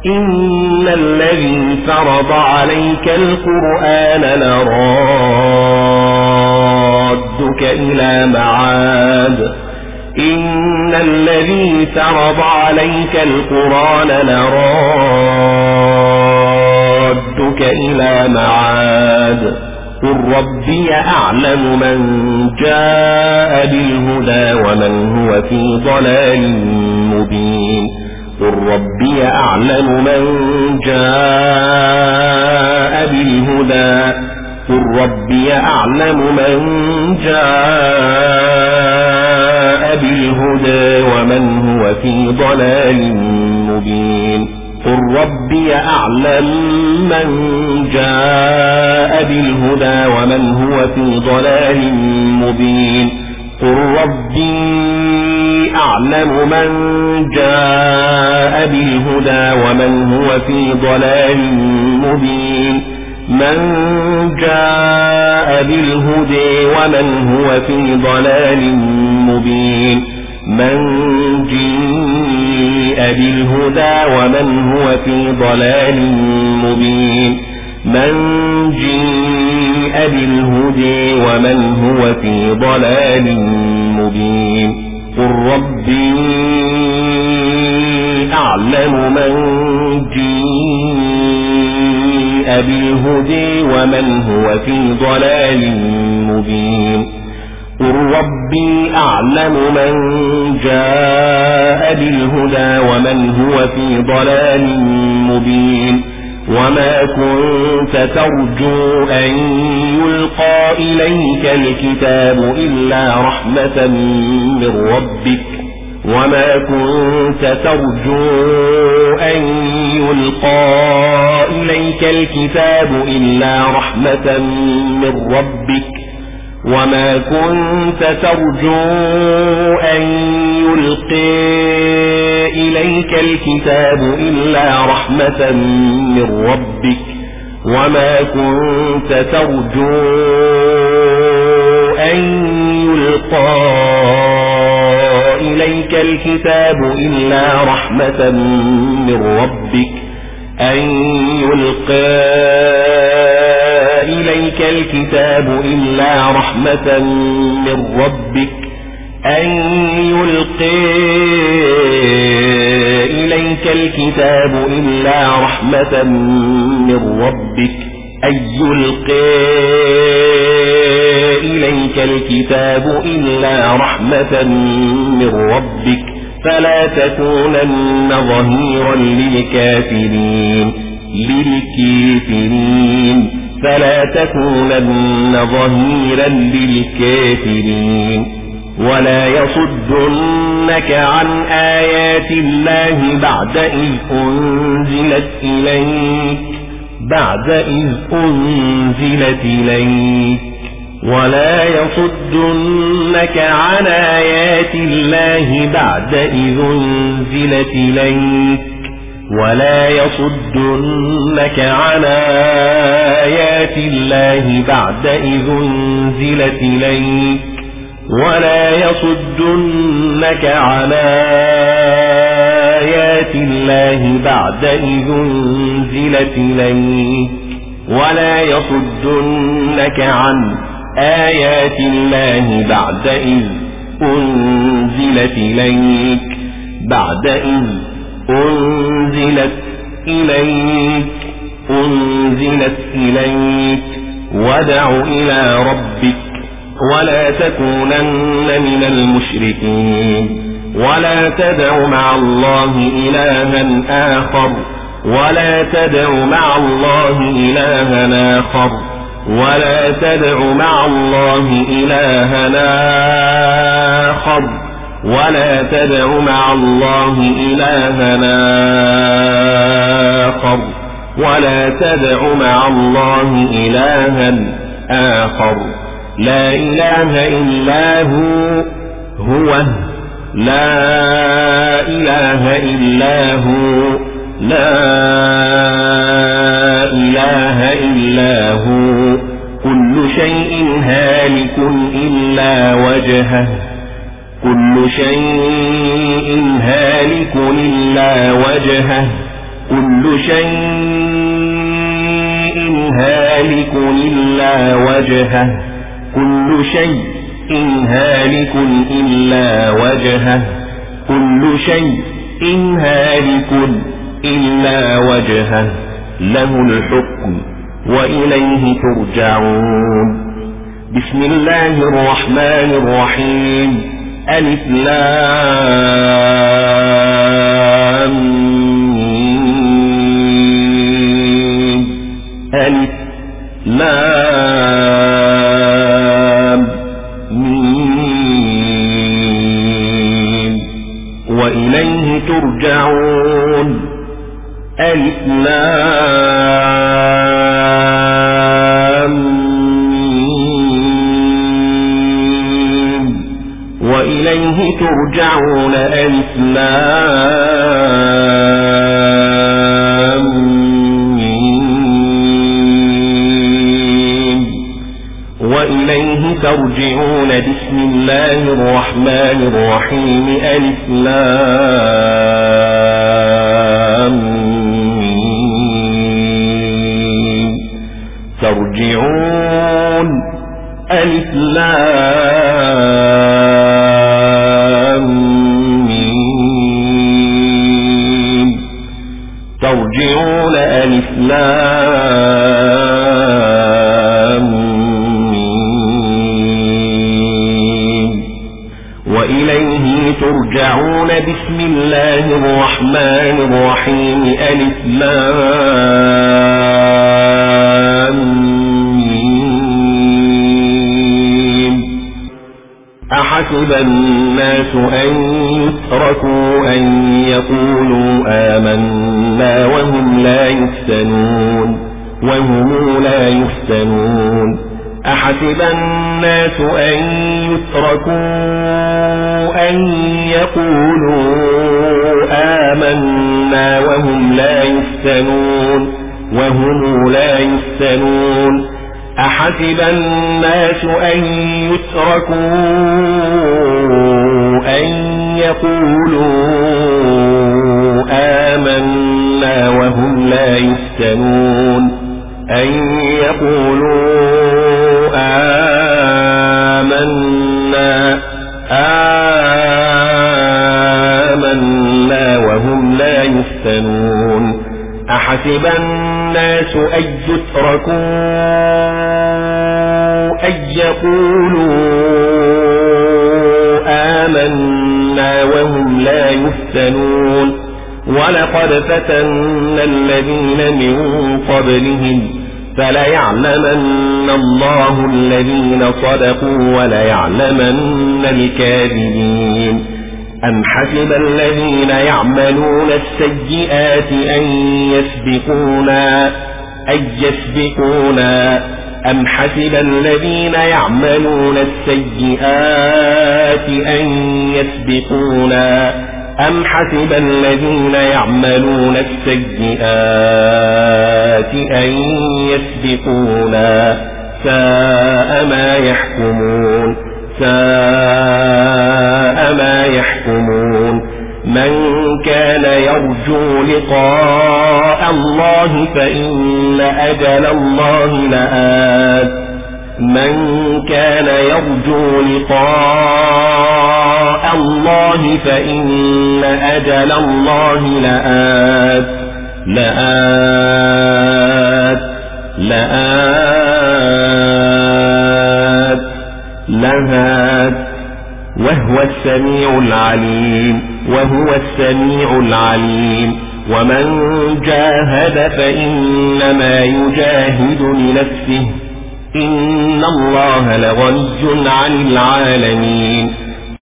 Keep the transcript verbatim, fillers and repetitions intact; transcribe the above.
إن الذي فرض عليك القرآن لرادك إلى معاد إن الذي فرض عليك القرآن لرادك إلى معاد قل ربي أعلم من جاء بالهدى ومن هو في ضلال مبين قل ربي أعلم من جاء بالهدى قل ربي أعلم من جاء بالهدى ومن هو في ضلال مبين قل ربي أعلم من جاء بالهدى ومن هو في ضلال مبين قل ربي أعلم من جاء بالهدى ومن هو في ضلال مبين من جاء بالهدى ومن هو في ضلال مبين من جاء بالهدى ومن هو في ضلال مبين من جاء بالهدى ومن هو في ضلال مبين قل ربي أعلم من جاء بالهدى ومن هو في ضلال مبين قل ربي أعلم من جاء بالهدى ومن هو في ضلال مبين وما كنت ترجو أن يلقى إليك الكتاب إلا رحمة من ربك وما كنت ترجو أن يلقى إليك الكتاب إلا رحمة من ربك وما كنت ترجو أن يلقى إليك الكتاب إلا رحمة من ربك وما كنت ترجو أن يلقى إليك الكتاب إلا رحمة من ربك أن يلقى إليك الكتاب إلا رحمة من ربك أن يلقى إليك الكتاب إلا رحمة من ربك أن يلقى إليك الكتاب إلا رحمة من ربك فلا تكونن ظهيرا للكافرين للكافرين فلا تكونن ظهيرا للكافرين ولا يصدنك عن آيات الله بعد إذ أنزلت إليك بعد إذ أنزلت إليك ولا يصدنك عن آيات الله بعد إذ أنزلت إليك ولا يصدنك عن آيات الله بعد إذ أنزلت إليك ولا يصدنك عن آيات الله بعد إذ أنزلت إليك ولا يصدنك عن آيات الله بعد إذ أنزلت إليك بعد إذ أنزلت إليك أنزلت إليك وادع إلى ربك ولا تكونن من المشركين ولا تدع مع الله إلها آخر ولا تدع مع الله إلها آخر ولا تدع مع الله إلها آخر ولا تدع مع الله إلها آخر ولا تدع مع الله إلها آخر لا إله إلا هو هو لا إله إلا هو لا إله إلا هو كل شيء هالك إلا وجهه كل شيء هالك إلا وجهه كل شيء هالك إلا وجهه كل شيء هالك إلا وجهه كل شيء هالك إلا وجهه له الحكم وإليه ترجعون. بسم الله الرحمن الرحيم. ألف لام ميم. ألف لام ميم. وإليه ترجعون. ألف لام ميم. وإليه ترجعون. ألف لام ميم. وإليه ترجعون. بسم الله الرحمن الرحيم. ألف لام ميم. ترجعون. ألف لام ميم. ترجعون. ألف لام ميم. وإليه ترجعون. بسم الله الرحمن الرحيم. ألف لام ميم. أحسب الناس أن يتركوا أن يقولوا آمنا وهم لا يفتنون وهم لا يفتنون. أحسب الناس أن يتركوا أن يقولوا آمنا وهم لا يفتنون وهم لا يفتنون. أحسب الناس أن يتركوا أن يقولوا آمنا وهم لا يفتنون أن يقولوا آمنا آمنا وهم لا يفتنون. أحسب الناس أن يتركوا أن يقولوا آمنا وهم لا يفتنون. ولقد فتنا الذين من قبلهم فليعلمن الله الذين صدقوا وليعلمن الكاذبين. أم حسب الذين يعملون السيئات أن يسبقونا أن يسبقونا أم حسب الذين يعملون السيئات أن يسبقونا أم حسب الذين يعملون السيئات أن يسبقونا ساء ما يحكمون ساء ما يحكمون. من كان يرجو لقاء الله فإن أجل الله لآت من كان يرجو لقاء الله فإن أجل الله لآت لآت لآت لهات وهو السميع العليم وهو السميع العليم. ومن جاهد فإنما يجاهد لنفسه إن الله لغني عن العالمين.